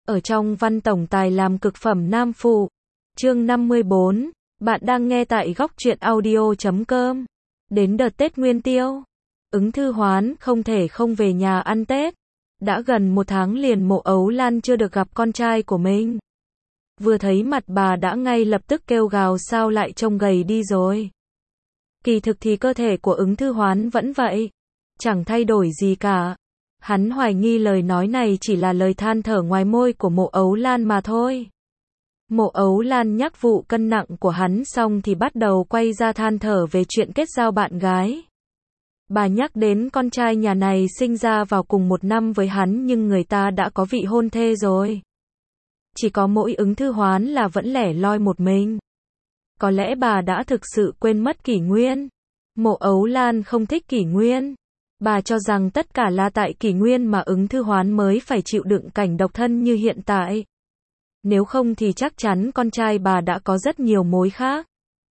ở trong văn tổng tài làm cực phẩm nam phụ. Chương 54, bạn đang nghe tại góc truyện audio.com. Đến đợt Tết Nguyên Tiêu, Ứng Thư Hoán không thể không về nhà ăn Tết. Đã gần 1 tháng liền Mộ Ấu Lan chưa được gặp con trai của mình. Vừa thấy mặt bà đã ngay lập tức kêu gào sao lại trông gầy đi rồi. Kỳ thực thì cơ thể của Ứng Thư Hoán vẫn vậy, chẳng thay đổi gì cả. Hắn hoài nghi lời nói này chỉ là lời than thở ngoài môi của Mộ Ấu Lan mà thôi. Mộ Ấu Lan nhắc vụ cân nặng của hắn xong thì bắt đầu quay ra than thở về chuyện kết giao bạn gái. Bà nhắc đến con trai nhà này sinh ra vào cùng một năm với hắn nhưng người ta đã có vị hôn thê rồi. Chỉ có mỗi Ứng Thư Hoán là vẫn lẻ loi một mình. Có lẽ bà đã thực sự quên mất Kỷ Nguyên. Mộ Ấu Lan không thích Kỷ Nguyên. Bà cho rằng tất cả là tại Kỷ Nguyên mà Ứng Thư Hoán mới phải chịu đựng cảnh độc thân như hiện tại. Nếu không thì chắc chắn con trai bà đã có rất nhiều mối khác.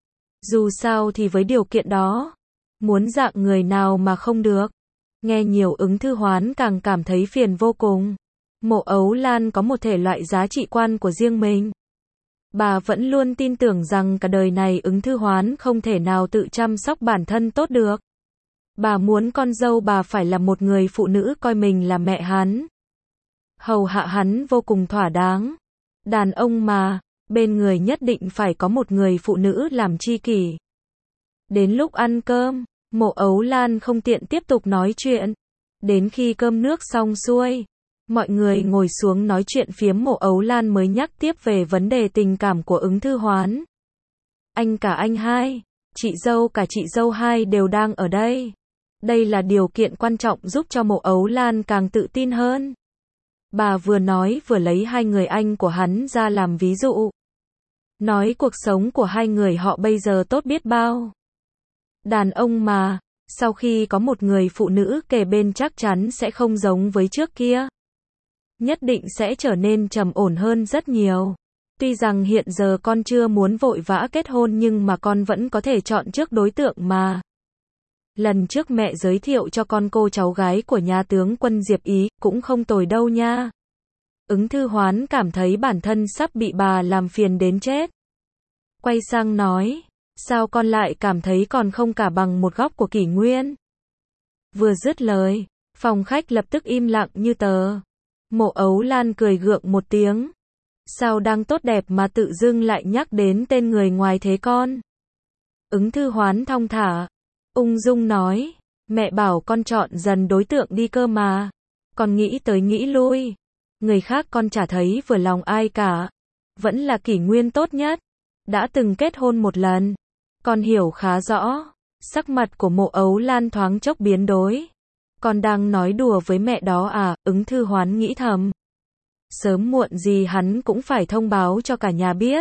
Dù sao thì với điều kiện đó, muốn dạng người nào mà không được. Nghe nhiều Ứng Thư Hoán càng cảm thấy phiền vô cùng. Mộ Ấu Lan có một thể loại giá trị quan của riêng mình. Bà vẫn luôn tin tưởng rằng cả đời này Ứng Thư Hoán không thể nào tự chăm sóc bản thân tốt được. Bà muốn con dâu bà phải là một người phụ nữ coi mình là mẹ hắn. Hầu hạ hắn vô cùng thỏa đáng. Đàn ông mà, bên người nhất định phải có một người phụ nữ làm tri kỷ. Đến lúc ăn cơm, Mộ Ấu Lan không tiện tiếp tục nói chuyện. Đến khi cơm nước xong xuôi, mọi người ngồi xuống nói chuyện phiếm, Mộ Ấu Lan mới nhắc tiếp về vấn đề tình cảm của Ứng Thư Hoán. Anh cả anh hai, chị dâu cả chị dâu hai đều đang ở đây. Đây là điều kiện quan trọng giúp cho Mộ Ấu Lan càng tự tin hơn. Bà vừa nói vừa lấy hai người anh của hắn ra làm ví dụ. Nói cuộc sống của hai người họ bây giờ tốt biết bao. Đàn ông mà, sau khi có một người phụ nữ kề bên chắc chắn sẽ không giống với trước kia. Nhất định sẽ trở nên trầm ổn hơn rất nhiều. Tuy rằng hiện giờ con chưa muốn vội vã kết hôn nhưng mà con vẫn có thể chọn trước đối tượng mà. Lần trước mẹ giới thiệu cho con cô cháu gái của nhà tướng quân Diệp Ý, cũng không tồi đâu nha. Ứng Thư Hoán cảm thấy bản thân sắp bị bà làm phiền đến chết. Quay sang nói, sao con lại cảm thấy còn không cả bằng một góc của Kỷ Nguyên? Vừa dứt lời, phòng khách lập tức im lặng như tờ. Mộ Ấu Lan cười gượng một tiếng. Sao đang tốt đẹp mà tự dưng lại nhắc đến tên người ngoài thế con? Ứng Thư Hoán thong thả, ung dung nói, mẹ bảo con chọn dần đối tượng đi cơ mà. Con nghĩ tới nghĩ lui, người khác con chả thấy vừa lòng ai cả. Vẫn là Kỷ Nguyên tốt nhất. Đã từng kết hôn một lần. Con hiểu khá rõ. Sắc mặt của Mộ Ấu Lan thoáng chốc biến đổi. Con đang nói đùa với mẹ đó à? Ứng Thư Hoán nghĩ thầm. Sớm muộn gì hắn cũng phải thông báo cho cả nhà biết.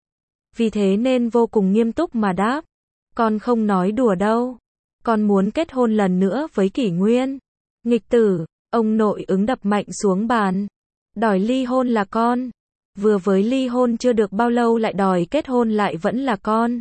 Vì thế nên vô cùng nghiêm túc mà đáp. Con không nói đùa đâu. Con muốn kết hôn lần nữa với Kỷ Nguyên. Nghịch tử, ông nội Ứng đập mạnh xuống bàn. Đòi ly hôn là con. Vừa với ly hôn chưa được bao lâu lại đòi kết hôn lại vẫn là con.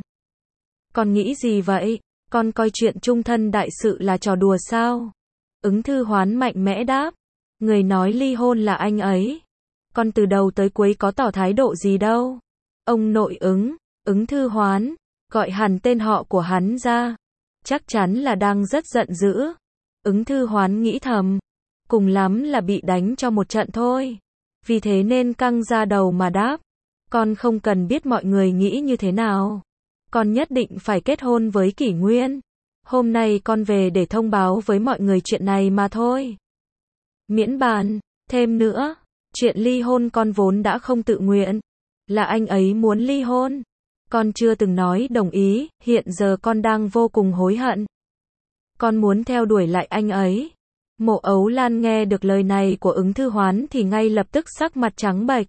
Con nghĩ gì vậy? Con coi chuyện chung thân đại sự là trò đùa sao? Ứng Thư Hoán mạnh mẽ đáp. Người nói ly hôn là anh ấy. Con từ đầu tới cuối có tỏ thái độ gì đâu. Ông nội Ứng, Ứng Thư Hoán, gọi hẳn tên họ của hắn ra. Chắc chắn là đang rất giận dữ. Ứng Thư Hoán nghĩ thầm. Cùng lắm là bị đánh cho một trận thôi. Vì thế nên căng ra đầu mà đáp. Con không cần biết mọi người nghĩ như thế nào. Con nhất định phải kết hôn với Kỷ Nguyên. Hôm nay con về để thông báo với mọi người chuyện này mà thôi. Miễn bàn, thêm nữa, chuyện ly hôn con vốn đã không tự nguyện. Là anh ấy muốn ly hôn. Con chưa từng nói đồng ý, hiện giờ con đang vô cùng hối hận. Con muốn theo đuổi lại anh ấy. Mộ Ấu Lan nghe được lời này của Ứng Thư Hoán thì ngay lập tức sắc mặt trắng bệch.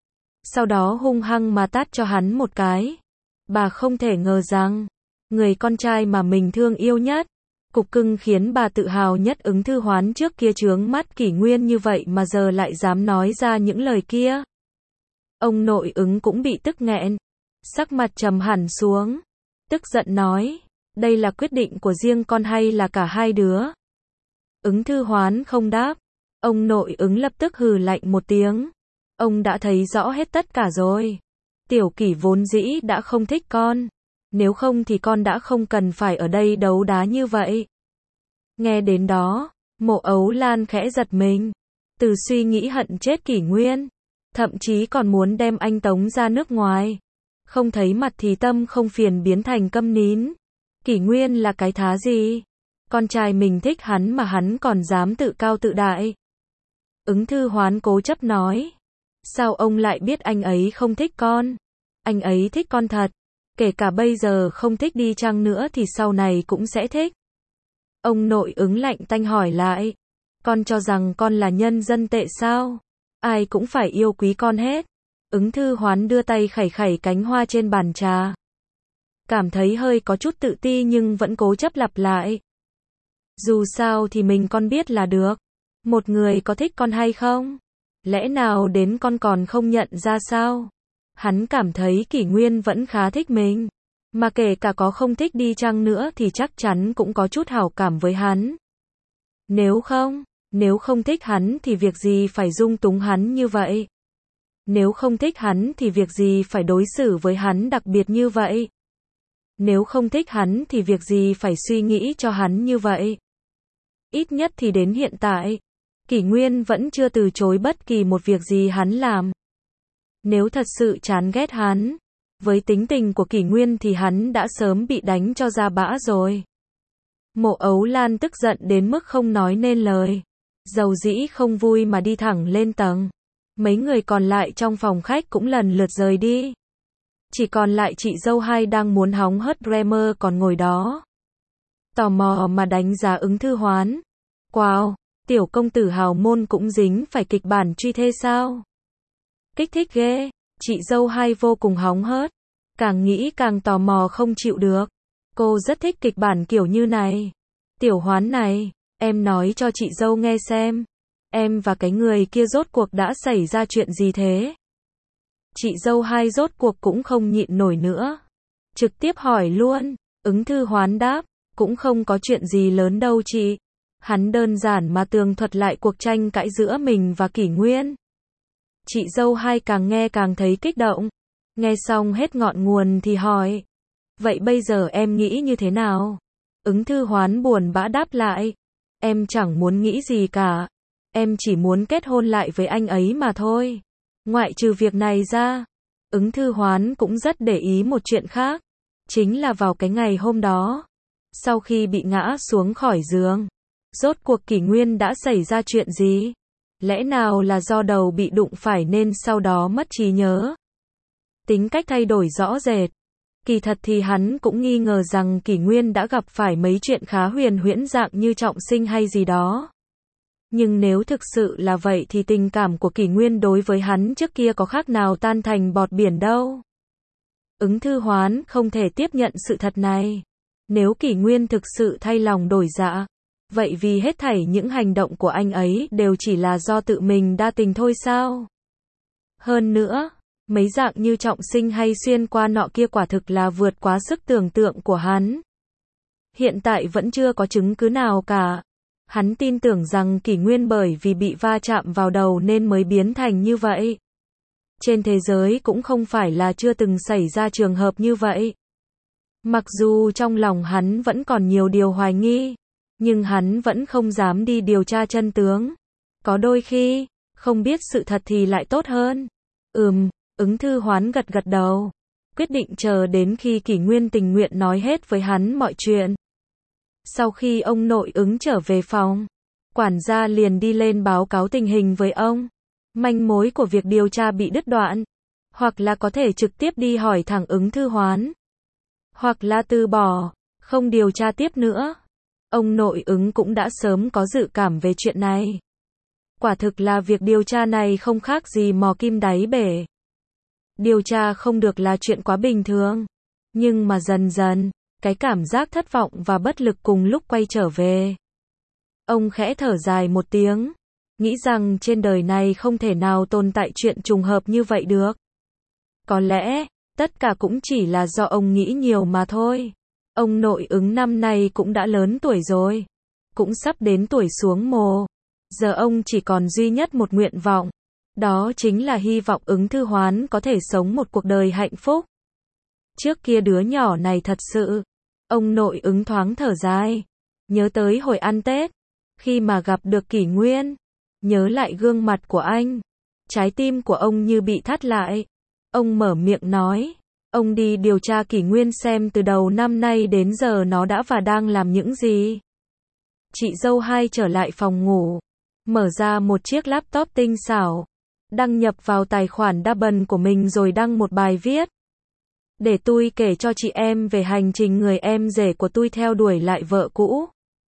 Sau đó hung hăng mà tát cho hắn một cái. Bà không thể ngờ rằng, người con trai mà mình thương yêu nhất, cục cưng khiến bà tự hào nhất Ứng Thư Hoán trước kia chướng mắt Kỷ Nguyên như vậy mà giờ lại dám nói ra những lời kia. Ông nội Ứng cũng bị tức nghẹn. Sắc mặt trầm hẳn xuống. Tức giận nói, đây là quyết định của riêng con hay là cả hai đứa? Ứng Thư Hoán không đáp. Ông nội Ứng lập tức hừ lạnh một tiếng. Ông đã thấy rõ hết tất cả rồi. Tiểu Kỷ vốn dĩ đã không thích con. Nếu không thì con đã không cần phải ở đây đấu đá như vậy. Nghe đến đó, Mộ Ấu Lan khẽ giật mình. Từ suy nghĩ hận chết Kỷ Nguyên, thậm chí còn muốn đem anh tống ra nước ngoài. Không thấy mặt thì tâm không phiền biến thành câm nín. Kỷ Nguyên là cái thá gì? Con trai mình thích hắn mà hắn còn dám tự cao tự đại. Ứng Thư Hoán cố chấp nói. Sao ông lại biết anh ấy không thích con? Anh ấy thích con thật. Kể cả bây giờ không thích đi chăng nữa thì sau này cũng sẽ thích. Ông nội Ứng lạnh tanh hỏi lại. Con cho rằng con là nhân dân tệ sao? Ai cũng phải yêu quý con hết. Ứng Thư Hoán đưa tay khẩy khẩy cánh hoa trên bàn trà. Cảm thấy hơi có chút tự ti nhưng vẫn cố chấp lặp lại. Dù sao thì mình con biết là được. Một người có thích con hay không? Lẽ nào đến con còn không nhận ra sao? Hắn cảm thấy Kỷ Nguyên vẫn khá thích mình. Mà kể cả có không thích đi chăng nữa thì chắc chắn cũng có chút hảo cảm với hắn. Nếu không thích hắn thì việc gì phải dung túng hắn như vậy? Nếu không thích hắn thì việc gì phải đối xử với hắn đặc biệt như vậy? Nếu không thích hắn thì việc gì phải suy nghĩ cho hắn như vậy? Ít nhất thì đến hiện tại, Kỷ Nguyên vẫn chưa từ chối bất kỳ một việc gì hắn làm. Nếu thật sự chán ghét hắn, với tính tình của Kỷ Nguyên thì hắn đã sớm bị đánh cho ra bã rồi. Mộ Ấu Lan tức giận đến mức không nói nên lời. Dầu dĩ không vui mà đi thẳng lên tầng. Mấy người còn lại trong phòng khách cũng lần lượt rời đi. Chỉ còn lại chị dâu hai đang muốn hóng hớt Bremer còn ngồi đó. Tò mò mà đánh giá Ứng Thư Hoán. Wow, tiểu công tử hào môn cũng dính phải kịch bản truy thê sao? Kích thích ghê, chị dâu hai vô cùng hóng hớt. Càng nghĩ càng tò mò không chịu được. Cô rất thích kịch bản kiểu như này. Tiểu Hoán này, em nói cho chị dâu nghe xem. Em và cái người kia rốt cuộc đã xảy ra chuyện gì thế? Chị dâu hai rốt cuộc cũng không nhịn nổi nữa. Trực tiếp hỏi luôn. Ứng Thư Hoán đáp. Cũng không có chuyện gì lớn đâu chị. Hắn đơn giản mà tường thuật lại cuộc tranh cãi giữa mình và Kỷ Nguyên. Chị dâu hai càng nghe càng thấy kích động. Nghe xong hết ngọn nguồn thì hỏi. Vậy bây giờ em nghĩ như thế nào? Ứng Thư Hoán buồn bã đáp lại. Em chẳng muốn nghĩ gì cả. Em chỉ muốn kết hôn lại với anh ấy mà thôi. Ngoại trừ việc này ra, Ứng Thư Hoán cũng rất để ý một chuyện khác. Chính là vào cái ngày hôm đó, sau khi bị ngã xuống khỏi giường, rốt cuộc Kỷ Nguyên đã xảy ra chuyện gì? Lẽ nào là do đầu bị đụng phải nên sau đó mất trí nhớ? Tính cách thay đổi rõ rệt. Kỳ thật thì hắn cũng nghi ngờ rằng Kỷ Nguyên đã gặp phải mấy chuyện khá huyền huyễn dạng như trọng sinh hay gì đó. Nhưng nếu thực sự là vậy thì tình cảm của Kỷ Nguyên đối với hắn trước kia có khác nào tan thành bọt biển đâu. Ứng Thư Hoán không thể tiếp nhận sự thật này. Nếu Kỷ Nguyên thực sự thay lòng đổi dạ, vậy vì hết thảy những hành động của anh ấy đều chỉ là do tự mình đa tình thôi sao? Hơn nữa, mấy dạng như trọng sinh hay xuyên qua nọ kia quả thực là vượt quá sức tưởng tượng của hắn. Hiện tại vẫn chưa có chứng cứ nào cả. Hắn tin tưởng rằng Kỷ Nguyên bởi vì bị va chạm vào đầu nên mới biến thành như vậy. Trên thế giới cũng không phải là chưa từng xảy ra trường hợp như vậy. Mặc dù trong lòng hắn vẫn còn nhiều điều hoài nghi, nhưng hắn vẫn không dám đi điều tra chân tướng. Có đôi khi, không biết sự thật thì lại tốt hơn. Ứng Thư Hoán gật gật đầu, quyết định chờ đến khi Kỷ Nguyên tình nguyện nói hết với hắn mọi chuyện. Sau khi ông nội Ứng trở về phòng, quản gia liền đi lên báo cáo tình hình với ông. Manh mối của việc điều tra bị đứt đoạn, hoặc là có thể trực tiếp đi hỏi thẳng Ứng Thư Hoán, hoặc là từ bỏ, không điều tra tiếp nữa. Ông nội Ứng cũng đã sớm có dự cảm về chuyện này. Quả thực là việc điều tra này không khác gì mò kim đáy bể. Điều tra không được là chuyện quá bình thường. Nhưng mà dần dần, cái cảm giác thất vọng và bất lực cùng lúc quay trở về. Ông khẽ thở dài một tiếng, nghĩ rằng trên đời này không thể nào tồn tại chuyện trùng hợp như vậy được. Có lẽ, tất cả cũng chỉ là do ông nghĩ nhiều mà thôi. Ông nội Ứng năm nay cũng đã lớn tuổi rồi, cũng sắp đến tuổi xuống mồ. Giờ ông chỉ còn duy nhất một nguyện vọng, Đó chính là hy vọng Ứng Thư Hoán có thể sống một cuộc đời hạnh phúc. Trước kia đứa nhỏ này thật sự. Ông nội Ứng thoáng thở dài. Nhớ tới hồi ăn Tết. Khi mà gặp được Kỷ Nguyên. Nhớ lại gương mặt của anh. Trái tim của ông như bị thắt lại. Ông mở miệng nói. Ông đi điều tra Kỷ Nguyên xem từ đầu năm nay đến giờ nó đã và đang làm những gì. Chị dâu hai trở lại phòng ngủ. Mở ra một chiếc laptop tinh xảo. Đăng nhập vào tài khoản Double của mình rồi đăng một bài viết. Để tôi kể cho chị em về hành trình người em rể của tôi theo đuổi lại vợ cũ.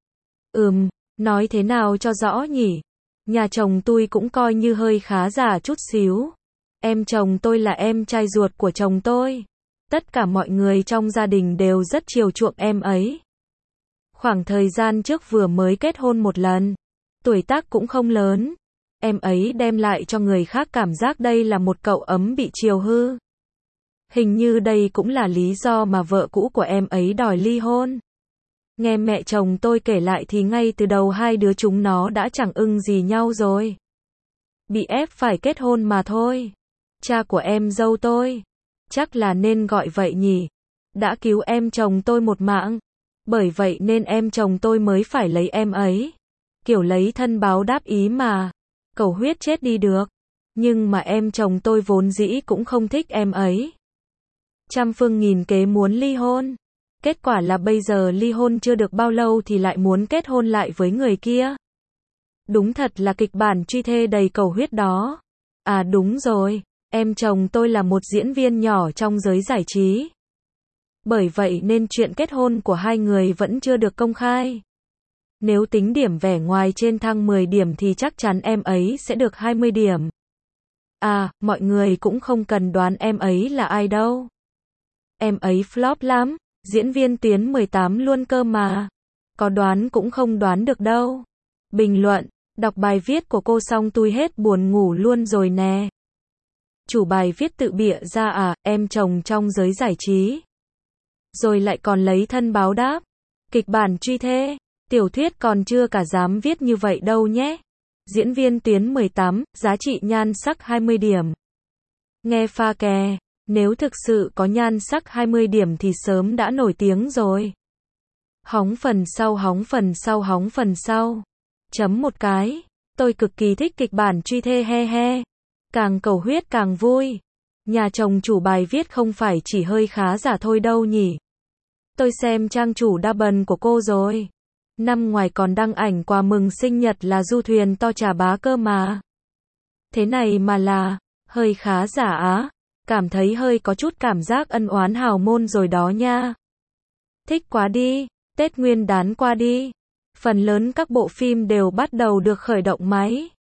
Nói thế nào cho rõ nhỉ? Nhà chồng tôi cũng coi như hơi khá giả chút xíu. Em chồng tôi là em trai ruột của chồng tôi. Tất cả mọi người trong gia đình đều rất chiều chuộng em ấy. Khoảng thời gian trước vừa mới kết hôn một lần. Tuổi tác cũng không lớn. Em ấy đem lại cho người khác cảm giác đây là một cậu ấm bị chiều hư. Hình như đây cũng là lý do mà vợ cũ của em ấy đòi ly hôn. Nghe mẹ chồng tôi kể lại thì ngay từ đầu hai đứa chúng nó đã chẳng ưng gì nhau rồi. Bị ép phải kết hôn mà thôi. Cha của em dâu tôi, chắc là nên gọi vậy nhỉ, đã cứu em chồng tôi một mạng. Bởi vậy nên em chồng tôi mới phải lấy em ấy. Kiểu lấy thân báo đáp ý mà. Cầu huyết chết đi được. Nhưng mà em chồng tôi vốn dĩ cũng không thích em ấy. Trăm phương nghìn kế muốn ly hôn. Kết quả là bây giờ ly hôn chưa được bao lâu thì lại muốn kết hôn lại với người kia. Đúng thật là kịch bản truy thê đầy cầu huyết đó. À đúng rồi, em chồng tôi là một diễn viên nhỏ trong giới giải trí. Bởi vậy nên chuyện kết hôn của hai người vẫn chưa được công khai. Nếu tính điểm vẻ ngoài trên thang 10 điểm thì chắc chắn em ấy sẽ được 20 điểm. À, mọi người cũng không cần đoán em ấy là ai đâu. Em ấy flop lắm, diễn viên tuyến 18 luôn cơ mà. Có đoán cũng không đoán được đâu. Bình luận, đọc bài viết của cô xong tôi hết buồn ngủ luôn rồi nè. Chủ bài viết tự bịa ra à, em chồng trong giới giải trí. Rồi lại còn lấy thân báo đáp. Kịch bản truy thê, tiểu thuyết còn chưa cả dám viết như vậy đâu nhé. Diễn viên tuyến 18, giá trị nhan sắc 20 điểm. Nghe pha kè, nếu thực sự có nhan sắc 20 điểm thì sớm đã nổi tiếng rồi. Hóng phần sau hóng phần sau hóng phần sau. Chấm một cái. Tôi cực kỳ thích kịch bản truy thê he he. Càng cầu huyết càng vui. Nhà chồng chủ bài viết không phải chỉ hơi khá giả thôi đâu nhỉ. Tôi xem trang chủ Double của cô rồi. Năm ngoài còn đăng ảnh quà mừng sinh nhật là du thuyền to trà bá cơ mà. Thế này mà là hơi khá giả á. Cảm thấy hơi có chút cảm giác ân oán hào môn rồi đó nha. Thích quá đi, Tết Nguyên đán qua đi. Phần lớn các bộ phim đều bắt đầu được khởi động máy.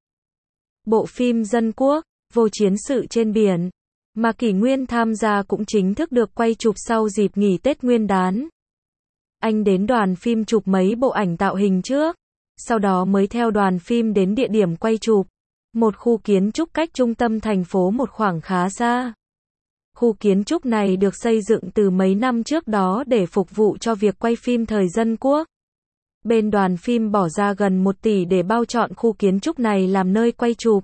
Bộ phim Dân Quốc, Vô Chiến Sự Trên Biển, mà Kỷ Nguyên tham gia cũng chính thức được quay chụp sau dịp nghỉ Tết Nguyên đán. Anh đến đoàn phim chụp mấy bộ ảnh tạo hình trước, sau đó mới theo đoàn phim đến địa điểm quay chụp, một khu kiến trúc cách trung tâm thành phố một khoảng khá xa. Khu kiến trúc này được xây dựng từ mấy năm trước đó để phục vụ cho việc quay phim thời Dân Quốc. Bên đoàn phim bỏ ra gần 1 tỷ để bao trọn khu kiến trúc này làm nơi quay chụp.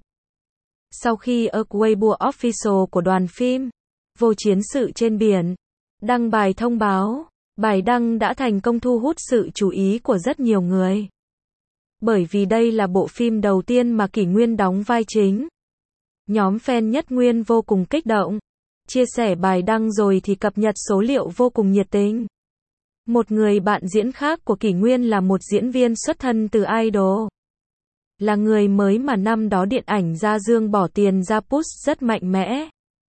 Sau khi ở Weibo Official của đoàn phim, Vô Chiến Sự Trên Biển, đăng bài thông báo, bài đăng đã thành công thu hút sự chú ý của rất nhiều người. Bởi vì đây là bộ phim đầu tiên mà Kỷ Nguyên đóng vai chính. Nhóm fan nhất Nguyên vô cùng kích động. Chia sẻ bài đăng rồi thì cập nhật số liệu vô cùng nhiệt tình. Một người bạn diễn khác của Kỷ Nguyên là một diễn viên xuất thân từ idol. Là người mới mà năm đó điện ảnh Gia Dương bỏ tiền ra push rất mạnh mẽ.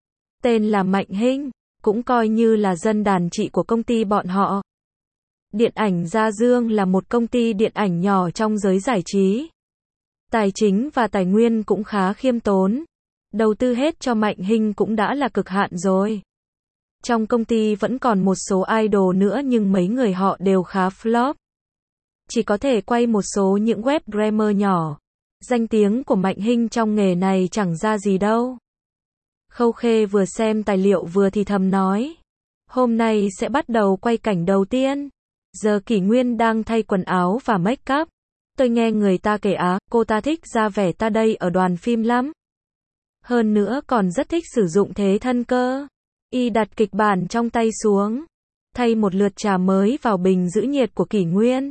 Tên là Mạnh Hinh, cũng coi như là dân đàn chị của công ty bọn họ. Điện ảnh Gia Dương là một công ty điện ảnh nhỏ trong giới giải trí. Tài chính và tài nguyên cũng khá khiêm tốn. Đầu tư hết cho Mạnh Hinh cũng đã là cực hạn rồi. Trong công ty vẫn còn một số idol nữa nhưng mấy người họ đều khá flop. Chỉ có thể quay một số những web drama nhỏ. Danh tiếng của Mạnh Hinh trong nghề này chẳng ra gì đâu. Khâu Khê vừa xem tài liệu vừa thì thầm nói. Hôm nay sẽ bắt đầu quay cảnh đầu tiên. Giờ Kỷ Nguyên đang thay quần áo và make up. Tôi nghe người ta kể cô ta thích ra vẻ ta đây ở đoàn phim lắm. Hơn nữa còn rất thích sử dụng thế thân cơ. Y đặt kịch bản trong tay xuống, thay một lượt trà mới vào bình giữ nhiệt của Kỷ Nguyên.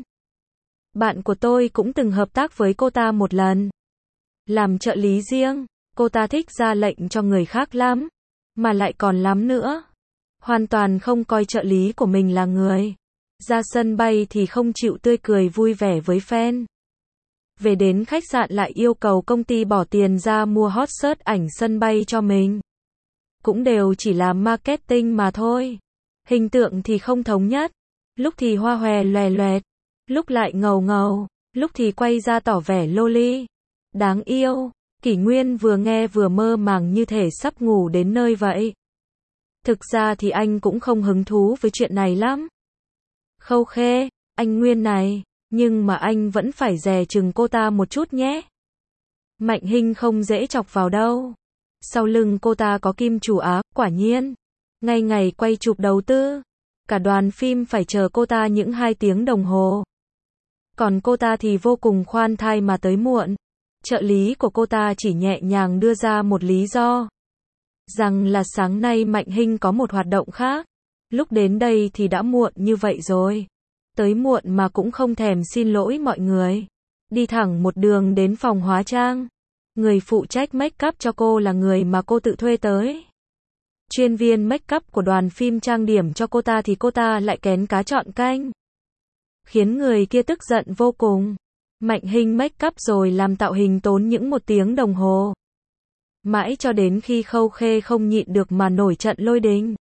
Bạn của tôi cũng từng hợp tác với cô ta một lần. Làm trợ lý riêng, cô ta thích ra lệnh cho người khác lắm, mà lại còn lắm nữa. Hoàn toàn không coi trợ lý của mình là người. Ra sân bay thì không chịu tươi cười vui vẻ với fan. Về đến khách sạn lại yêu cầu công ty bỏ tiền ra mua hot search ảnh sân bay cho mình. Cũng đều chỉ là marketing mà thôi. Hình tượng thì không thống nhất. Lúc thì hoa hòe loè loẹt, lúc lại ngầu ngầu, lúc thì quay ra tỏ vẻ loli. Đáng yêu, Kỷ Nguyên vừa nghe vừa mơ màng như thể sắp ngủ đến nơi vậy. Thực ra thì anh cũng không hứng thú với chuyện này lắm. Khâu Khê, anh Nguyên này, nhưng mà anh vẫn phải dè chừng cô ta một chút nhé. Mạnh Hinh không dễ chọc vào đâu. Sau lưng cô ta có Kim Chủ Á, quả nhiên. Ngay ngày quay chụp đầu tư, cả đoàn phim phải chờ cô ta những 2 tiếng đồng hồ. Còn cô ta thì vô cùng khoan thai mà tới muộn. Trợ lý của cô ta chỉ nhẹ nhàng đưa ra một lý do. Rằng là sáng nay Mạnh Hinh có một hoạt động khác. Lúc đến đây thì đã muộn như vậy rồi. Tới muộn mà cũng không thèm xin lỗi mọi người. Đi thẳng một đường đến phòng hóa trang. Người phụ trách make up cho cô là người mà cô tự thuê tới. Chuyên viên make up của đoàn phim trang điểm cho cô ta thì cô ta lại kén cá chọn canh. Khiến người kia tức giận vô cùng. Mạnh Hinh make up rồi làm tạo hình tốn những 1 tiếng đồng hồ. Mãi cho đến khi Khâu Khê không nhịn được mà nổi trận lôi đình.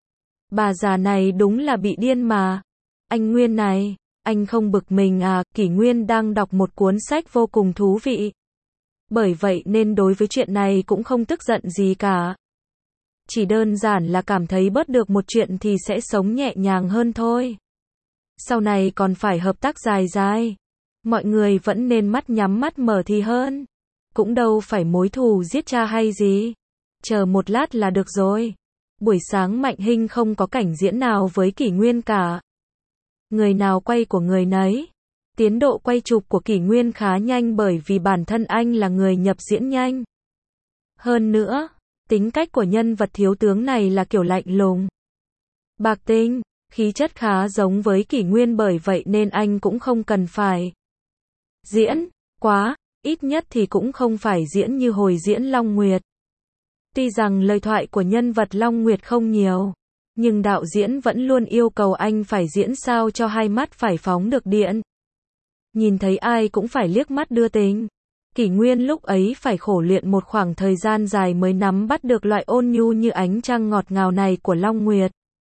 Bà già này đúng là bị điên mà. Anh Nguyên này, anh không bực mình à? Kỷ Nguyên đang đọc một cuốn sách vô cùng thú vị. Bởi vậy nên đối với chuyện này cũng không tức giận gì cả. Chỉ đơn giản là cảm thấy bớt được một chuyện thì sẽ sống nhẹ nhàng hơn thôi. Sau này còn phải hợp tác dài dài. Mọi người vẫn nên mắt nhắm mắt mở thì hơn. Cũng đâu phải mối thù giết cha hay gì. Chờ một lát là được rồi. Buổi sáng Mạnh Hinh không có cảnh diễn nào với Kỷ Nguyên cả. Người nào quay của người nấy. Tiến độ quay chụp của Kỷ Nguyên khá nhanh bởi vì bản thân anh là người nhập diễn nhanh. Hơn nữa, tính cách của nhân vật thiếu tướng này là kiểu lạnh lùng, bạc tinh, khí chất khá giống với Kỷ Nguyên, bởi vậy nên anh cũng không cần phải diễn quá, ít nhất thì cũng không phải diễn như hồi diễn Long Nguyệt. Tuy rằng lời thoại của nhân vật Long Nguyệt không nhiều, nhưng đạo diễn vẫn luôn yêu cầu anh phải diễn sao cho hai mắt phải phóng được điện. Nhìn thấy ai cũng phải liếc mắt đưa tình. Kỷ Nguyên lúc ấy phải khổ luyện một khoảng thời gian dài mới nắm bắt được loại ôn nhu như ánh trăng ngọt ngào này của Long Nguyệt.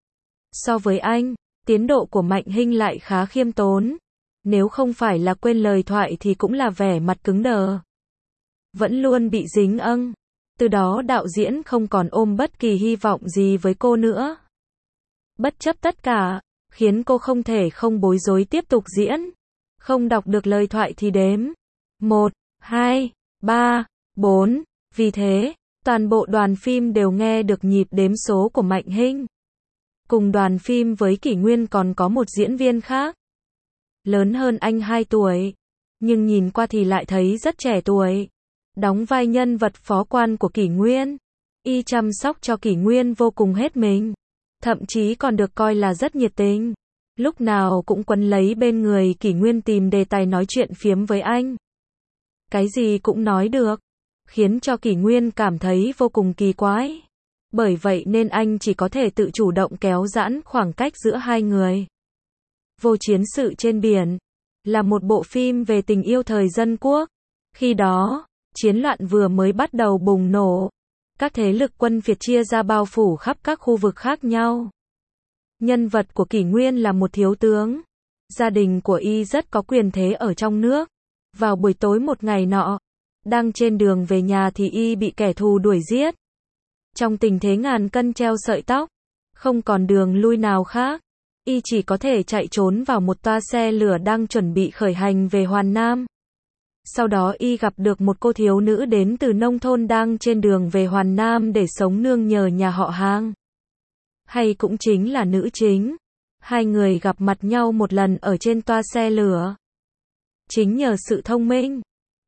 So với anh, tiến độ của Mạnh Hinh lại khá khiêm tốn. Nếu không phải là quên lời thoại thì cũng là vẻ mặt cứng đờ. Vẫn luôn bị dính âng. Từ đó đạo diễn không còn ôm bất kỳ hy vọng gì với cô nữa. Bất chấp tất cả, khiến cô không thể không bối rối tiếp tục diễn. Không đọc được lời thoại thì đếm 1, 2, 3, 4. Vì thế, toàn bộ đoàn phim đều nghe được nhịp đếm số của Mạnh Hinh. Cùng đoàn phim với Kỷ Nguyên còn có một diễn viên khác. Lớn hơn anh 2 tuổi. Nhưng nhìn qua thì lại thấy rất trẻ tuổi. Đóng vai nhân vật phó quan của Kỷ Nguyên. Y chăm sóc cho Kỷ Nguyên vô cùng hết mình. Thậm chí còn được coi là rất nhiệt tình. Lúc nào cũng quấn lấy bên người Kỷ Nguyên tìm đề tài nói chuyện phiếm với anh. Cái gì cũng nói được. Khiến cho Kỷ Nguyên cảm thấy vô cùng kỳ quái. Bởi vậy nên anh chỉ có thể tự chủ động kéo giãn khoảng cách giữa hai người. Vô Chiến sự trên biển là một bộ phim về tình yêu thời dân quốc. Khi đó, chiến loạn vừa mới bắt đầu bùng nổ. Các thế lực quân Việt chia ra bao phủ khắp các khu vực khác nhau. Nhân vật của Kỷ Nguyên là một thiếu tướng. Gia đình của y rất có quyền thế ở trong nước. Vào buổi tối một ngày nọ, đang trên đường về nhà thì y bị kẻ thù đuổi giết. Trong tình thế ngàn cân treo sợi tóc, không còn đường lui nào khác, y chỉ có thể chạy trốn vào một toa xe lửa đang chuẩn bị khởi hành về Hoàn Nam. Sau đó y gặp được một cô thiếu nữ đến từ nông thôn đang trên đường về Hoàn Nam để sống nương nhờ nhà họ hàng. Hay cũng chính là nữ chính. Hai người gặp mặt nhau một lần ở trên toa xe lửa. Chính nhờ sự thông minh,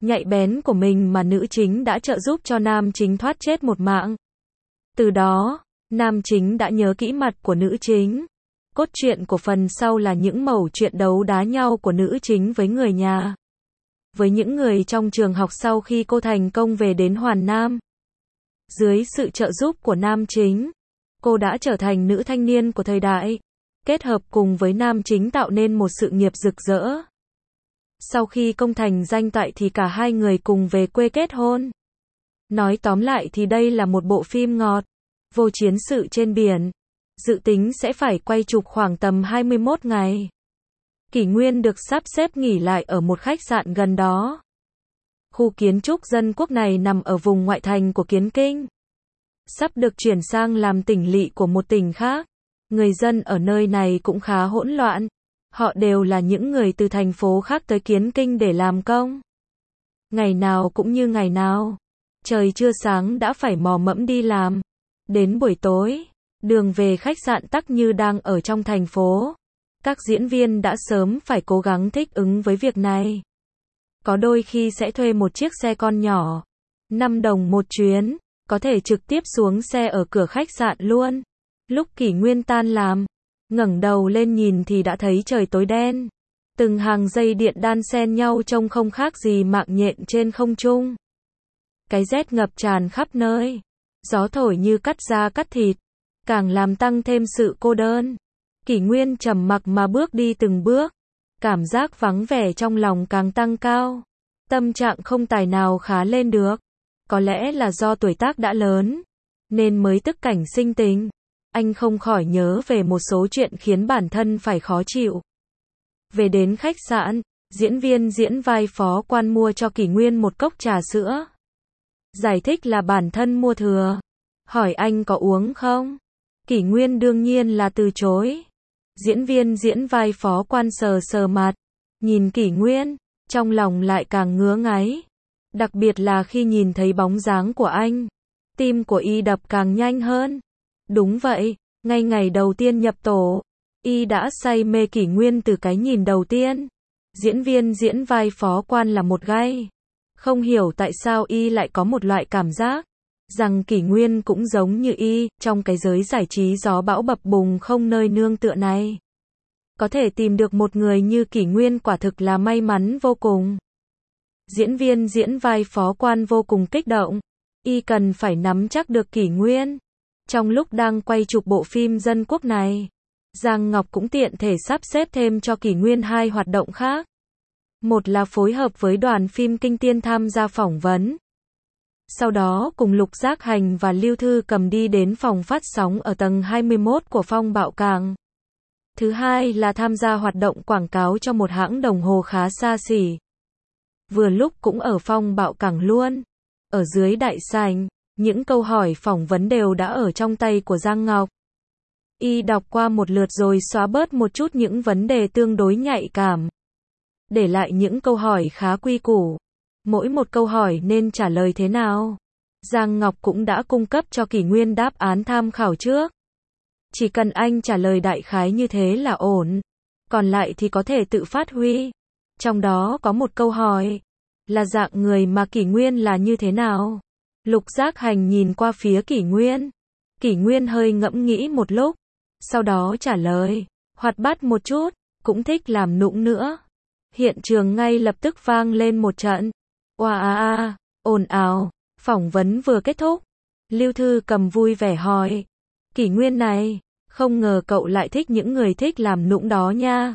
nhạy bén của mình mà nữ chính đã trợ giúp cho nam chính thoát chết một mạng. Từ đó, nam chính đã nhớ kỹ mặt của nữ chính. Cốt truyện của phần sau là những mẩu chuyện đấu đá nhau của nữ chính với người nhà. Với những người trong trường học sau khi cô thành công về đến Hoàn Nam. Dưới sự trợ giúp của nam chính, cô đã trở thành nữ thanh niên của thời đại, kết hợp cùng với nam chính tạo nên một sự nghiệp rực rỡ. Sau khi công thành danh toại thì cả hai người cùng về quê kết hôn. Nói tóm lại thì đây là một bộ phim ngọt, vô chiến sự trên biển. Dự tính sẽ phải quay chụp khoảng tầm 21 ngày. Kỷ Nguyên được sắp xếp nghỉ lại ở một khách sạn gần đó. Khu kiến trúc dân quốc này nằm ở vùng ngoại thành của Kiến Kinh. Sắp được chuyển sang làm tỉnh lỵ của một tỉnh khác. Người dân ở nơi này cũng khá hỗn loạn. Họ đều là những người từ thành phố khác tới Kiến Kinh để làm công. Ngày nào cũng như ngày nào. Trời chưa sáng đã phải mò mẫm đi làm. Đến buổi tối, đường về khách sạn tắc như đang ở trong thành phố. Các diễn viên đã sớm phải cố gắng thích ứng với việc này. Có đôi khi sẽ thuê một chiếc xe con nhỏ, 5 đồng một chuyến, có thể trực tiếp xuống xe ở cửa khách sạn luôn. Lúc Kỷ Nguyên tan làm, ngẩng đầu lên nhìn thì đã thấy trời tối đen. Từng hàng dây điện đan xen nhau trông không khác gì mạng nhện trên không trung. Cái rét ngập tràn khắp nơi. Gió thổi như cắt da cắt thịt, càng làm tăng thêm sự cô đơn. Kỷ Nguyên trầm mặc mà bước đi từng bước. Cảm giác vắng vẻ trong lòng càng tăng cao. Tâm trạng không tài nào khá lên được. Có lẽ là do tuổi tác đã lớn, nên mới tức cảnh sinh tình. Anh không khỏi nhớ về một số chuyện khiến bản thân phải khó chịu. Về đến khách sạn, diễn viên diễn vai phó quan mua cho Kỷ Nguyên một cốc trà sữa. Giải thích là bản thân mua thừa. Hỏi anh có uống không? Kỷ Nguyên đương nhiên là từ chối. Diễn viên diễn vai phó quan sờ sờ mặt, nhìn Kỷ Nguyên, trong lòng lại càng ngứa ngáy. Đặc biệt là khi nhìn thấy bóng dáng của anh, tim của y đập càng nhanh hơn. Đúng vậy, ngay ngày đầu tiên nhập tổ, y đã say mê Kỷ Nguyên từ cái nhìn đầu tiên. Diễn viên diễn vai phó quan là một gay. Không hiểu tại sao y lại có một loại cảm giác rằng Kỷ Nguyên cũng giống như y, trong cái giới giải trí gió bão bập bùng không nơi nương tựa này. Có thể tìm được một người như Kỷ Nguyên quả thực là may mắn vô cùng. Diễn viên diễn vai phó quan vô cùng kích động. Y cần phải nắm chắc được Kỷ Nguyên. Trong lúc đang quay chụp bộ phim dân quốc này, Giang Ngọc cũng tiện thể sắp xếp thêm cho Kỷ Nguyên 2 hoạt động khác. Một là phối hợp với đoàn phim Kinh Tiên tham gia phỏng vấn. Sau đó cùng Lục Giác Hành và Lưu Thư Cầm đi đến phòng phát sóng ở tầng 21 của Phong Bạo Cảng. Thứ hai là tham gia hoạt động quảng cáo cho một hãng đồng hồ khá xa xỉ. Vừa lúc cũng ở Phong Bạo Cảng luôn. Ở dưới đại sảnh, những câu hỏi phỏng vấn đều đã ở trong tay của Giang Ngọc. Y đọc qua một lượt rồi xóa bớt một chút những vấn đề tương đối nhạy cảm. Để lại những câu hỏi khá quy củ. Mỗi một câu hỏi nên trả lời thế nào? Giang Ngọc cũng đã cung cấp cho Kỷ Nguyên đáp án tham khảo trước. Chỉ cần anh trả lời đại khái như thế là ổn. Còn lại thì có thể tự phát huy. Trong đó có một câu hỏi là dạng người mà Kỷ Nguyên là như thế nào? Lục Giác Hành nhìn qua phía Kỷ Nguyên. Kỷ Nguyên hơi ngẫm nghĩ một lúc. Sau đó trả lời, hoạt bát một chút, cũng thích làm nũng nữa. Hiện trường ngay lập tức vang lên một trận. Oa a a, ồn ào, phỏng vấn vừa kết thúc. Lưu Thư Cầm vui vẻ hỏi. Kỷ Nguyên này, không ngờ cậu lại thích những người thích làm nũng đó nha.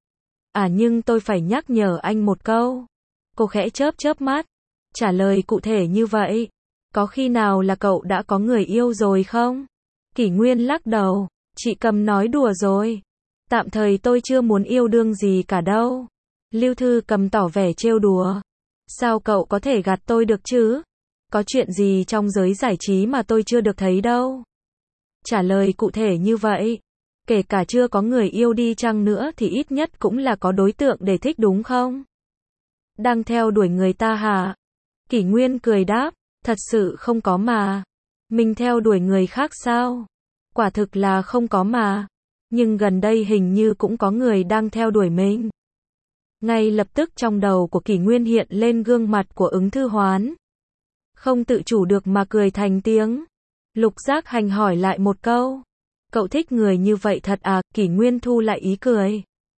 À nhưng tôi phải nhắc nhở anh một câu. Cô khẽ chớp chớp mắt. Trả lời cụ thể như vậy. Có khi nào là cậu đã có người yêu rồi không? Kỷ Nguyên lắc đầu. Chị Cầm nói đùa rồi. Tạm thời tôi chưa muốn yêu đương gì cả đâu. Lưu Thư Cầm tỏ vẻ trêu đùa. Sao cậu có thể gạt tôi được chứ? Có chuyện gì trong giới giải trí mà tôi chưa được thấy đâu. Trả lời cụ thể như vậy. Kể cả chưa có người yêu đi chăng nữa thì ít nhất cũng là có đối tượng để thích đúng không? Đang theo đuổi người ta hả? Kỷ Nguyên cười đáp. Thật sự không có mà. Mình theo đuổi người khác sao? Quả thực là không có mà. Nhưng gần đây hình như cũng có người đang theo đuổi mình. Ngay lập tức trong đầu của Kỷ Nguyên hiện lên gương mặt của Ứng Thư Hoán. Không tự chủ được mà cười thành tiếng. Lục Giác Hành hỏi lại một câu. Cậu thích người như vậy thật à? Kỷ Nguyên thu lại ý cười.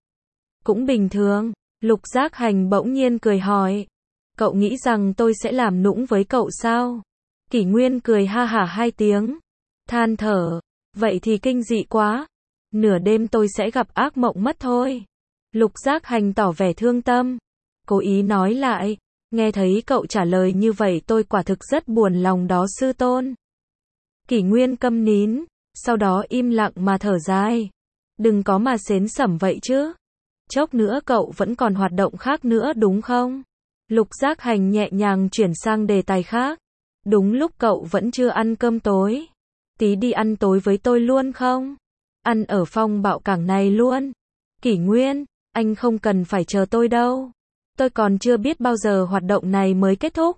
Cũng bình thường. Lục Giác Hành bỗng nhiên cười hỏi. Cậu nghĩ rằng tôi sẽ làm nũng với cậu sao? Kỷ Nguyên cười ha hả 2 tiếng. Than thở. Vậy thì kinh dị quá. Nửa đêm tôi sẽ gặp ác mộng mất thôi. Lục Giác Hành tỏ vẻ thương tâm. Cố ý nói lại. Nghe thấy cậu trả lời như vậy tôi quả thực rất buồn lòng đó sư tôn. Kỷ Nguyên câm nín. Sau đó im lặng mà thở dài. Đừng có mà xến xẩm vậy chứ. Chốc nữa cậu vẫn còn hoạt động khác nữa đúng không? Lục Giác Hành nhẹ nhàng chuyển sang đề tài khác. Đúng lúc cậu vẫn chưa ăn cơm tối. Tí đi ăn tối với tôi luôn không? Ăn ở Phong Bạo Cảng này luôn. Kỷ Nguyên, anh không cần phải chờ tôi đâu. Tôi còn chưa biết bao giờ hoạt động này mới kết thúc.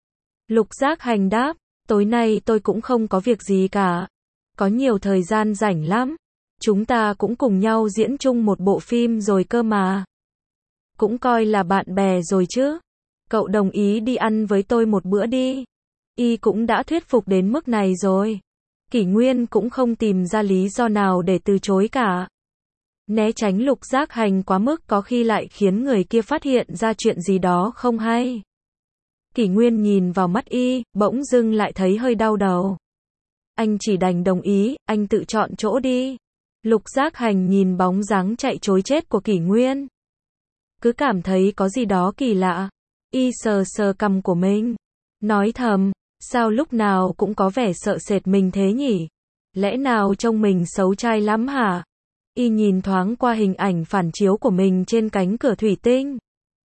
Lục Giác Hành đáp, tối nay tôi cũng không có việc gì cả. Có nhiều thời gian rảnh lắm. Chúng ta cũng cùng nhau diễn chung một bộ phim rồi cơ mà. Cũng coi là bạn bè rồi chứ. Cậu đồng ý đi ăn với tôi một bữa đi. Y cũng đã thuyết phục đến mức này rồi. Kỷ Nguyên cũng không tìm ra lý do nào để từ chối cả. Né tránh Lục Giác Hành quá mức có khi lại khiến người kia phát hiện ra chuyện gì đó không hay. Kỷ Nguyên nhìn vào mắt Y, bỗng dưng lại thấy hơi đau đầu. Anh chỉ đành đồng ý, anh tự chọn chỗ đi. Lục Giác Hành nhìn bóng dáng chạy trối chết của Kỷ Nguyên. Cứ cảm thấy có gì đó kỳ lạ. Y sờ sờ cằm của mình. Nói thầm, sao lúc nào cũng có vẻ sợ sệt mình thế nhỉ? Lẽ nào trông mình xấu trai lắm hả? Y nhìn thoáng qua hình ảnh phản chiếu của mình trên cánh cửa thủy tinh.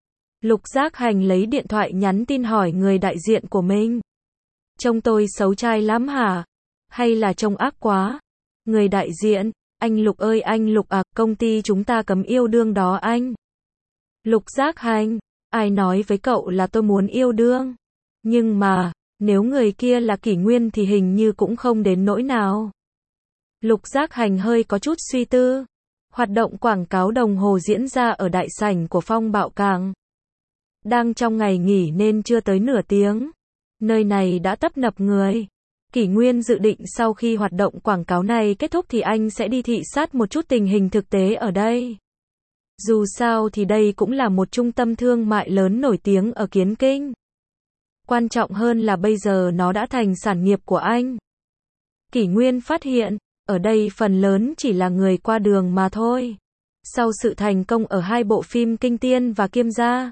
Lục Giác Hành lấy điện thoại nhắn tin hỏi người đại diện của mình. Trông tôi xấu trai lắm hả? Hay là trông ác quá? Người đại diện, anh Lục ơi anh Lục à, công ty chúng ta cấm yêu đương đó anh. Lục Giác Hành, ai nói với cậu là tôi muốn yêu đương? Nhưng mà, nếu người kia là Kỷ Nguyên thì hình như cũng không đến nỗi nào. Lục Giác Hành hơi có chút suy tư. Hoạt động quảng cáo đồng hồ diễn ra ở đại sảnh của Phong Bạo Cảng. Đang trong ngày nghỉ nên chưa tới nửa tiếng. Nơi này đã tấp nập người. Kỷ Nguyên dự định sau khi hoạt động quảng cáo này kết thúc thì anh sẽ đi thị sát một chút tình hình thực tế ở đây. Dù sao thì đây cũng là một trung tâm thương mại lớn nổi tiếng ở Kiến Kinh. Quan trọng hơn là bây giờ nó đã thành sản nghiệp của anh. Kỷ Nguyên phát hiện, ở đây phần lớn chỉ là người qua đường mà thôi. Sau sự thành công ở 2 bộ phim Kinh Tiên và Kiêm Gia,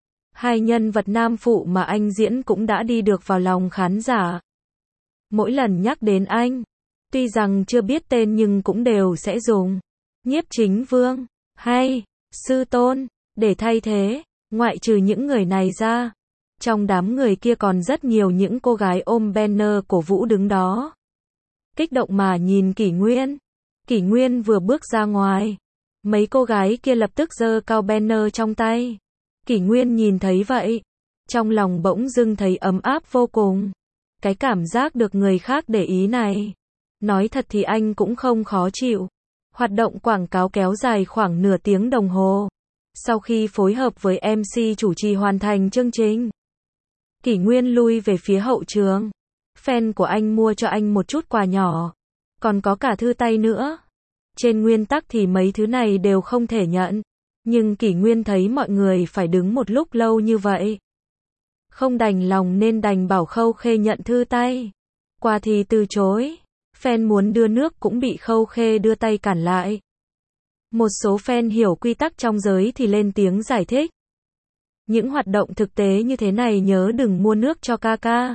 2 nhân vật nam phụ mà anh diễn cũng đã đi được vào lòng khán giả. Mỗi lần nhắc đến anh, tuy rằng chưa biết tên nhưng cũng đều sẽ dùng Nhiếp Chính Vương hay Sư Tôn để thay thế. Ngoại trừ những người này ra, trong đám người kia còn rất nhiều những cô gái ôm banner cổ vũ đứng đó. Kích động mà nhìn Kỷ Nguyên. Kỷ Nguyên vừa bước ra ngoài, mấy cô gái kia lập tức giơ cao banner trong tay. Kỷ Nguyên nhìn thấy vậy, trong lòng bỗng dưng thấy ấm áp vô cùng. Cái cảm giác được người khác để ý này, nói thật thì anh cũng không khó chịu. Hoạt động quảng cáo kéo dài khoảng nửa tiếng đồng hồ. Sau khi phối hợp với MC chủ trì hoàn thành chương trình, Kỷ Nguyên lui về phía hậu trường. Fan của anh mua cho anh một chút quà nhỏ, còn có cả thư tay nữa. Trên nguyên tắc thì mấy thứ này đều không thể nhận, nhưng Kỷ Nguyên thấy mọi người phải đứng một lúc lâu như vậy, không đành lòng nên đành bảo Khâu Khê nhận thư tay. Quà thì từ chối. Fan muốn đưa nước cũng bị Khâu Khê đưa tay cản lại. Một số fan hiểu quy tắc trong giới thì lên tiếng giải thích. Những hoạt động thực tế như thế này nhớ đừng mua nước cho ca ca.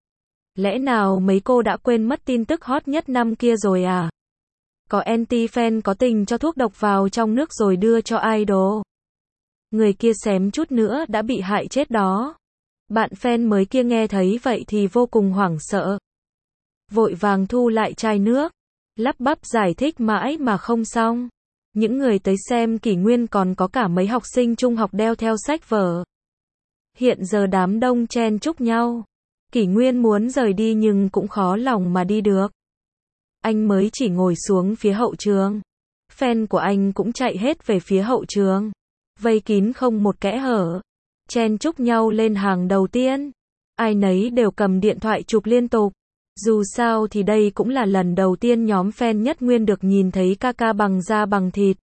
Lẽ nào mấy cô đã quên mất tin tức hot nhất năm kia rồi à? Có anti-fan có tình cho thuốc độc vào trong nước rồi đưa cho idol. Người kia xém chút nữa đã bị hại chết đó. Bạn fan mới kia nghe thấy vậy thì vô cùng hoảng sợ. Vội vàng thu lại chai nước, lắp bắp giải thích mãi mà không xong. Những người tới xem Kỷ Nguyên còn có cả mấy học sinh trung học đeo theo sách vở. Hiện giờ đám đông chen chúc nhau. Kỷ Nguyên muốn rời đi nhưng cũng khó lòng mà đi được. Anh mới chỉ ngồi xuống phía hậu trường. Fan của anh cũng chạy hết về phía hậu trường. vây kín không một kẽ hở, chen chúc nhau lên hàng đầu tiên. Ai nấy đều cầm điện thoại chụp liên tục. Dù sao thì đây cũng là lần đầu tiên nhóm fan Nhất Nguyên được nhìn thấy Kaka bằng da bằng thịt.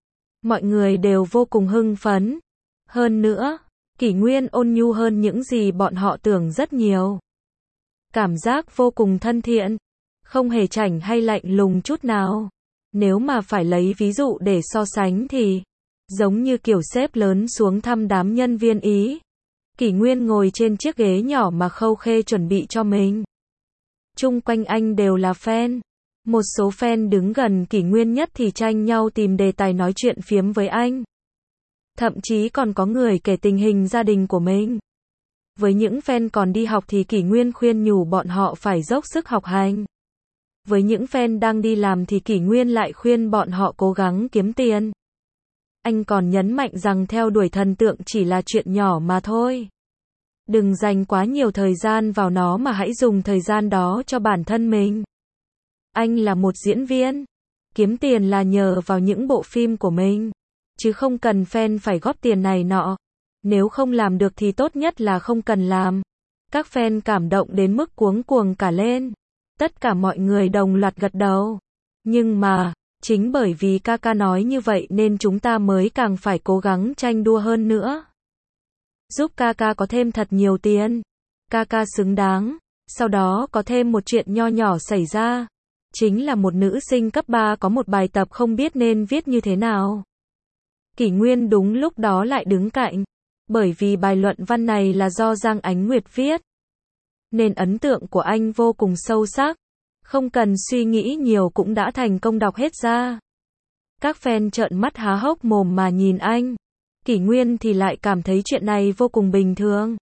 Mọi người đều vô cùng hưng phấn. Hơn nữa, Kỷ Nguyên ôn nhu hơn những gì bọn họ tưởng rất nhiều. Cảm giác vô cùng thân thiện, không hề chảnh hay lạnh lùng chút nào. Nếu mà phải lấy ví dụ để so sánh thì, giống như kiểu sếp lớn xuống thăm đám nhân viên Ý. Kỷ Nguyên ngồi trên chiếc ghế nhỏ mà Khâu Khê chuẩn bị cho mình. Chung quanh anh đều là fan. Một số fan đứng gần Kỷ Nguyên nhất thì tranh nhau tìm đề tài nói chuyện phiếm với anh. Thậm chí còn có người kể tình hình gia đình của mình. Với những fan còn đi học thì Kỷ Nguyên khuyên nhủ bọn họ phải dốc sức học hành. Với những fan đang đi làm thì Kỷ Nguyên lại khuyên bọn họ cố gắng kiếm tiền. Anh còn nhấn mạnh rằng theo đuổi thần tượng chỉ là chuyện nhỏ mà thôi. Đừng dành quá nhiều thời gian vào nó mà hãy dùng thời gian đó cho bản thân mình. Anh là một diễn viên. Kiếm tiền là nhờ vào những bộ phim của mình. Chứ không cần fan phải góp tiền này nọ. Nếu không làm được thì tốt nhất là không cần làm. Các fan cảm động đến mức cuống cuồng cả lên. Tất cả mọi người đồng loạt gật đầu. Nhưng mà, chính bởi vì Kaka nói như vậy nên chúng ta mới càng phải cố gắng tranh đua hơn nữa. Giúp Kaka có thêm thật nhiều tiền. Kaka xứng đáng. Sau đó có thêm một chuyện nho nhỏ xảy ra. Chính là một nữ sinh cấp 3 có một bài tập không biết nên viết như thế nào. Kỷ Nguyên đúng lúc đó lại đứng cạnh. Bởi vì bài luận văn này là do Giang Ánh Nguyệt viết. Nên ấn tượng của anh vô cùng sâu sắc. Không cần suy nghĩ nhiều cũng đã thành công đọc hết ra. Các fan trợn mắt há hốc mồm mà nhìn anh. Kỷ Nguyên thì lại cảm thấy chuyện này vô cùng bình thường.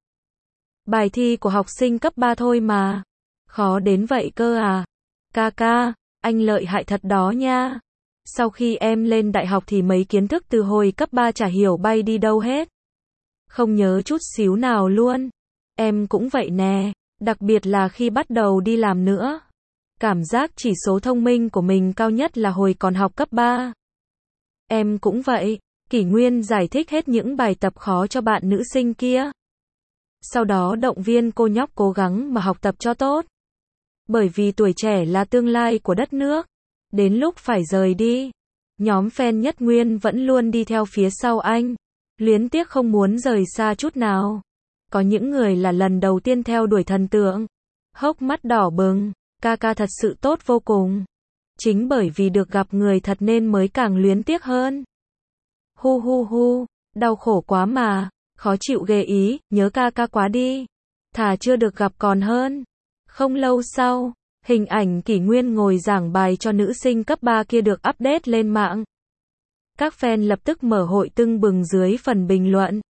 Bài thi của học sinh cấp 3 thôi mà. Khó đến vậy cơ à? Kaka, anh lợi hại thật đó nha. Sau khi em lên đại học thì mấy kiến thức từ hồi cấp 3 chả hiểu bay đi đâu hết. Không nhớ chút xíu nào luôn. Em cũng vậy nè, đặc biệt là khi bắt đầu đi làm nữa. Cảm giác chỉ số thông minh của mình cao nhất là hồi còn học cấp 3. Em cũng vậy. Kỷ Nguyên giải thích hết những bài tập khó cho bạn nữ sinh kia. Sau đó động viên cô nhóc cố gắng mà học tập cho tốt. Bởi vì tuổi trẻ là tương lai của đất nước. Đến lúc phải rời đi, nhóm fan Nhất Nguyên vẫn luôn đi theo phía sau anh. Luyến tiếc không muốn rời xa chút nào. Có những người là lần đầu tiên theo đuổi thần tượng. Hốc mắt đỏ bừng, Kaka thật sự tốt vô cùng. Chính bởi vì được gặp người thật nên mới càng luyến tiếc hơn. Hu hu hu, đau khổ quá mà, khó chịu ghê ý, nhớ Kaka quá đi. Thà chưa được gặp còn hơn. Không lâu sau, hình ảnh Kỷ Nguyên ngồi giảng bài cho nữ sinh cấp 3 kia được update lên mạng. Các fan lập tức mở hội tưng bừng dưới phần bình luận.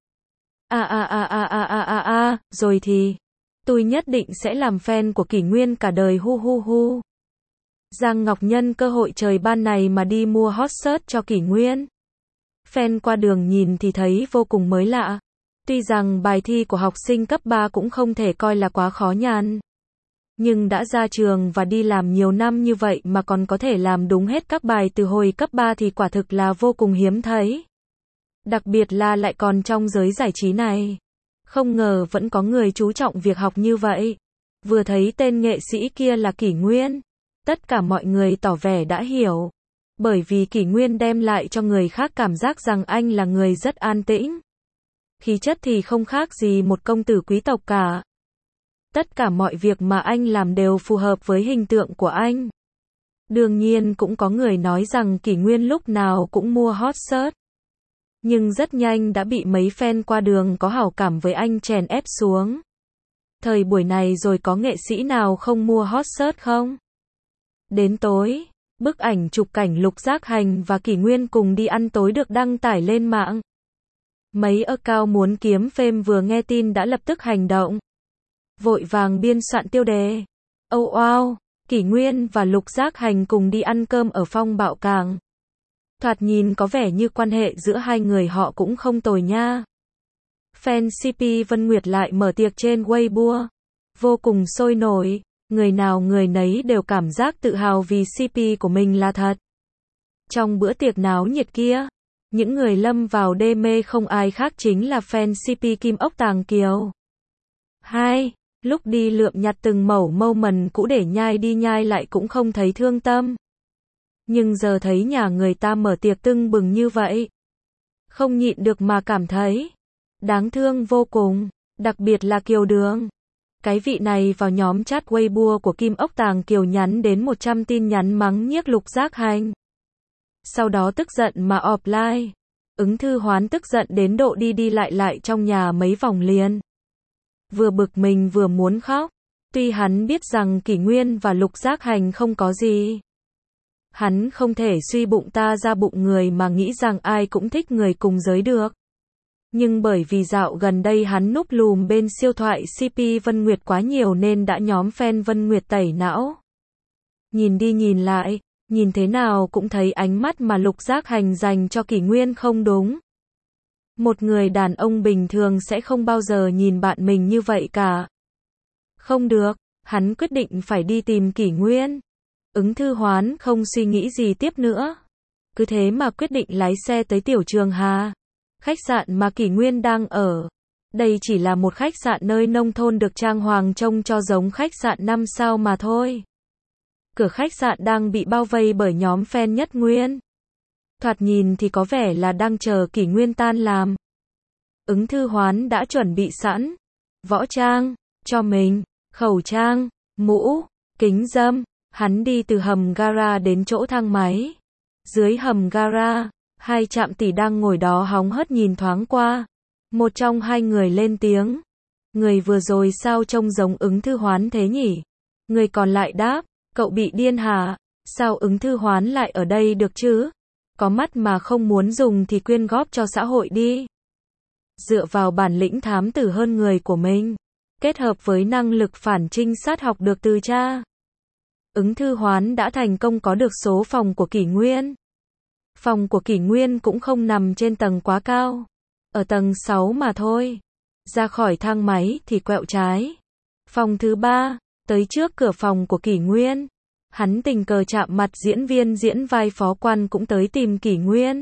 Rồi thì, tôi nhất định sẽ làm fan của Kỷ Nguyên cả đời hu hu hu. Giang Ngọc nhân cơ hội trời ban này mà đi mua hot search cho Kỷ Nguyên. Fan qua đường nhìn thì thấy vô cùng mới lạ. Tuy rằng bài thi của học sinh cấp 3 cũng không thể coi là quá khó nhằn. Nhưng đã ra trường và đi làm nhiều năm như vậy mà còn có thể làm đúng hết các bài từ hồi cấp 3 thì quả thực là vô cùng hiếm thấy. Đặc biệt là lại còn trong giới giải trí này. Không ngờ vẫn có người chú trọng việc học như vậy. Vừa thấy tên nghệ sĩ kia là Kỷ Nguyên, tất cả mọi người tỏ vẻ đã hiểu. Bởi vì Kỷ Nguyên đem lại cho người khác cảm giác rằng anh là người rất an tĩnh. Khí chất thì không khác gì một công tử quý tộc cả. Tất cả mọi việc mà anh làm đều phù hợp với hình tượng của anh. Đương nhiên cũng có người nói rằng Kỷ Nguyên lúc nào cũng mua hot search. Nhưng rất nhanh đã bị mấy fan qua đường có hảo cảm với anh chèn ép xuống. Thời buổi này rồi có nghệ sĩ nào không mua hot search không? Đến tối, bức ảnh chụp cảnh Lục Giác Hành và Kỷ Nguyên cùng đi ăn tối được đăng tải lên mạng. Mấy account muốn kiếm fame vừa nghe tin đã lập tức hành động. Vội vàng biên soạn tiêu đề. Oh wow, Kỷ Nguyên và Lục Giác Hành cùng đi ăn cơm ở Phong Bạo Cảng. Thoạt nhìn có vẻ như quan hệ giữa hai người họ cũng không tồi nha. Fan CP Vân Nguyệt lại mở tiệc trên Weibo. Vô cùng sôi nổi, người nào người nấy đều cảm giác tự hào vì CP của mình là thật. Trong bữa tiệc náo nhiệt kia, Những người lâm vào đê mê không ai khác chính là fan CP Kim Ốc Tàng Kiều. 2. Lúc đi lượm nhặt từng mẩu moment cũ để nhai đi nhai lại cũng không thấy thương tâm. Nhưng giờ thấy nhà người ta mở tiệc tưng bừng như vậy, không nhịn được mà cảm thấy đáng thương vô cùng, đặc biệt là Kiều Đường. Cái vị này vào nhóm chat Weibo của Kim Ốc Tàng Kiều nhắn đến 100 tin nhắn mắng nhiếc Lục Giác Hành. Sau đó tức giận mà offline. Ứng Thư Hoán tức giận đến độ đi đi lại trong nhà mấy vòng liền. Vừa bực mình vừa muốn khóc. Tuy hắn biết rằng Kỷ Nguyên và Lục Giác Hành không có gì. Hắn không thể suy bụng ta ra bụng người mà nghĩ rằng ai cũng thích người cùng giới được. Nhưng bởi vì dạo gần đây hắn núp lùm bên siêu thoại CP Vân Nguyệt quá nhiều nên đã nhóm fan Vân Nguyệt tẩy não. Nhìn đi nhìn lại, nhìn thế nào cũng thấy ánh mắt mà Lục Giác Hành dành cho Kỷ Nguyên không đúng. Một người đàn ông bình thường sẽ không bao giờ nhìn bạn mình như vậy cả. Không được, hắn quyết định phải đi tìm Kỷ Nguyên. Ứng Thư Hoán không suy nghĩ gì tiếp nữa. Cứ thế mà quyết định lái xe tới Tiểu Trường Hà. Khách sạn mà Kỷ Nguyên đang ở. Đây chỉ là một khách sạn nơi nông thôn được trang hoàng trông cho giống khách sạn 5 sao mà thôi. Cửa khách sạn đang bị bao vây bởi nhóm fan Nhất Nguyên. Thoạt nhìn thì có vẻ là đang chờ Kỷ Nguyên tan làm. Ứng Thư Hoán đã chuẩn bị sẵn võ trang cho mình, khẩu trang, mũ, kính râm. Hắn đi từ hầm gara đến chỗ thang máy. Dưới hầm gara, hai trạm tỷ đang ngồi đó hóng hớt nhìn thoáng qua. Một trong hai người lên tiếng. Người vừa rồi sao trông giống Ứng Thư Hoán thế nhỉ? Người còn lại đáp, cậu bị điên hả? Sao Ứng Thư Hoán lại ở đây được chứ? Có mắt mà không muốn dùng thì quyên góp cho xã hội đi. Dựa vào bản lĩnh thám tử hơn người của mình, kết hợp với năng lực phản trinh sát học được từ cha, Ứng Thư Hoán đã thành công có được số phòng của Kỷ Nguyên. Phòng của Kỷ Nguyên cũng không nằm trên tầng quá cao, ở tầng 6 mà thôi. Ra khỏi thang máy thì quẹo trái. Phòng thứ 3, tới trước cửa phòng của Kỷ Nguyên. Hắn tình cờ chạm mặt diễn viên diễn vai Phó Quan cũng tới tìm Kỷ Nguyên.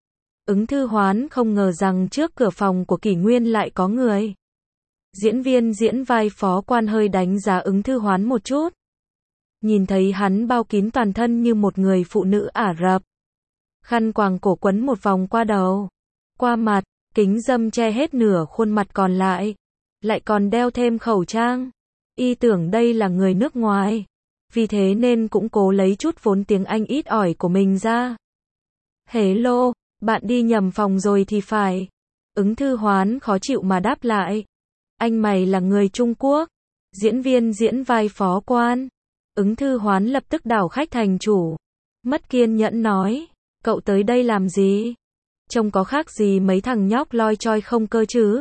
Ứng Thư Hoán không ngờ rằng trước cửa phòng của Kỷ Nguyên lại có người. Diễn viên diễn vai Phó Quan hơi đánh giá Ứng Thư Hoán một chút. Nhìn thấy hắn bao kín toàn thân như một người phụ nữ Ả Rập. Khăn quàng cổ quấn một vòng qua đầu, qua mặt, kính râm che hết nửa khuôn mặt còn lại. Lại còn đeo thêm khẩu trang. Y tưởng đây là người nước ngoài. Vì thế nên cũng cố lấy chút vốn tiếng Anh ít ỏi của mình ra. Hello, bạn đi nhầm phòng rồi thì phải. Ứng Thư Hoán khó chịu mà đáp lại. Anh mày là người Trung Quốc. Diễn viên diễn vai Phó Quan. Ứng Thư Hoán lập tức đảo khách thành chủ. Mất kiên nhẫn nói. Cậu tới đây làm gì? Trông có khác gì mấy thằng nhóc loi choi không cơ chứ?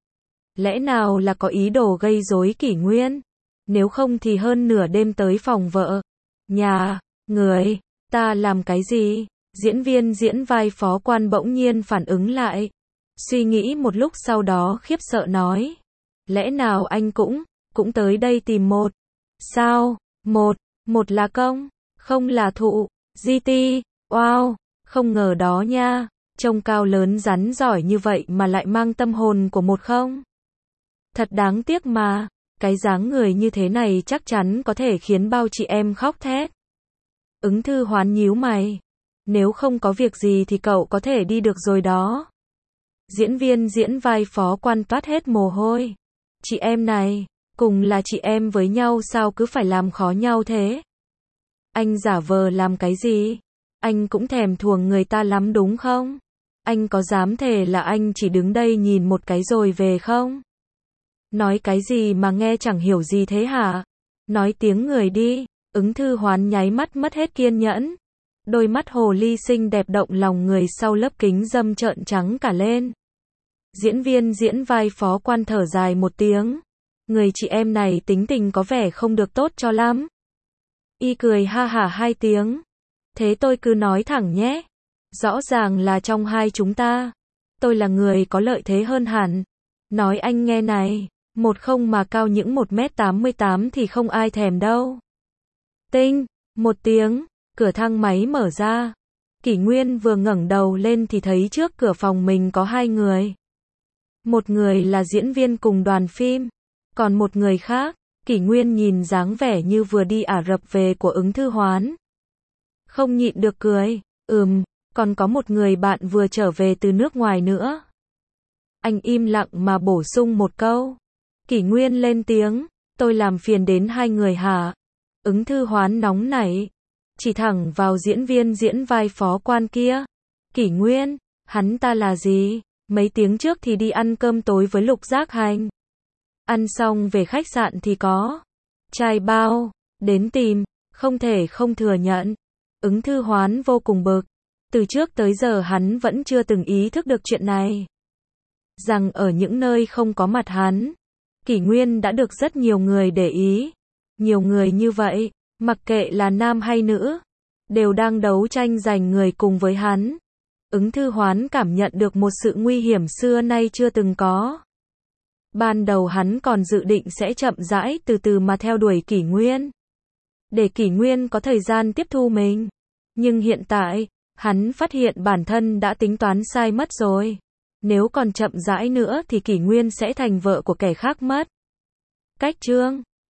Lẽ nào là có ý đồ gây rối Kỷ Nguyên? Nếu không thì hơn nửa đêm tới phòng vợ. Nhà, người, ta làm cái gì? Diễn viên diễn vai Phó Quan bỗng nhiên phản ứng lại. Suy nghĩ một lúc sau đó khiếp sợ nói. Lẽ nào anh cũng tới đây tìm một. Sao? Một là công, không là thụ. GT, wow, không ngờ đó nha. Trông cao lớn rắn giỏi như vậy mà lại mang tâm hồn của một không. Thật đáng tiếc mà. Cái dáng người như thế này chắc chắn có thể khiến bao chị em khóc thét. Ứng Thư Hoán nhíu mày. Nếu không có việc gì thì cậu có thể đi được rồi đó. Diễn viên diễn vai Phó Quan toát hết mồ hôi. Chị em này, cùng là chị em với nhau sao cứ phải làm khó nhau thế? Anh giả vờ làm cái gì? Anh cũng thèm thuồng người ta lắm đúng không? Anh có dám thề là anh chỉ đứng đây nhìn một cái rồi về không? Nói cái gì mà nghe chẳng hiểu gì thế hả? Nói tiếng người đi. Ứng Thư Hoán nháy mắt mất hết kiên nhẫn. Đôi mắt hồ ly xinh đẹp động lòng người sau lớp kính râm trợn trắng cả lên. Diễn viên diễn vai Phó Quan thở dài một tiếng. Người chị em này tính tình có vẻ không được tốt cho lắm. Y cười ha hả hai tiếng. Thế tôi cứ nói thẳng nhé. Rõ ràng là trong hai chúng ta, tôi là người có lợi thế hơn hẳn. Nói anh nghe này, một không mà cao những 1m88 thì không ai thèm đâu. Tinh, một tiếng, cửa thang máy mở ra. Kỷ Nguyên vừa ngẩng đầu lên thì thấy trước cửa phòng mình có hai người. Một người là diễn viên cùng đoàn phim, còn một người khác, Kỷ Nguyên nhìn dáng vẻ như vừa đi Ả Rập về của Ứng Thư Hoán. Không nhịn được cười, còn có một người bạn vừa trở về từ nước ngoài nữa. Anh im lặng mà bổ sung một câu. Kỷ Nguyên lên tiếng, tôi làm phiền đến hai người hả? Ứng Thư Hoán nóng nảy, chỉ thẳng vào diễn viên diễn vai phó quan kia. Kỷ Nguyên, hắn ta là gì? Mấy tiếng trước thì đi ăn cơm tối với Lục Giác Hành. Ăn xong về khách sạn thì có trai bao đến tìm, không thể không thừa nhận. Ứng Thư Hoán vô cùng bực. Từ trước tới giờ hắn vẫn chưa từng ý thức được chuyện này. Rằng ở những nơi không có mặt hắn, Kỷ Nguyên đã được rất nhiều người để ý. Nhiều người như vậy, mặc kệ là nam hay nữ, đều đang đấu tranh giành người cùng với hắn. Ứng Thư Hoán cảm nhận được một sự nguy hiểm xưa nay chưa từng có. Ban đầu hắn còn dự định sẽ chậm rãi từ từ mà theo đuổi Kỷ Nguyên, để Kỷ Nguyên có thời gian tiếp thu mình. Nhưng hiện tại, hắn phát hiện bản thân đã tính toán sai mất rồi. Nếu còn chậm rãi nữa thì Kỷ Nguyên sẽ thành vợ của kẻ khác mất. Cách chương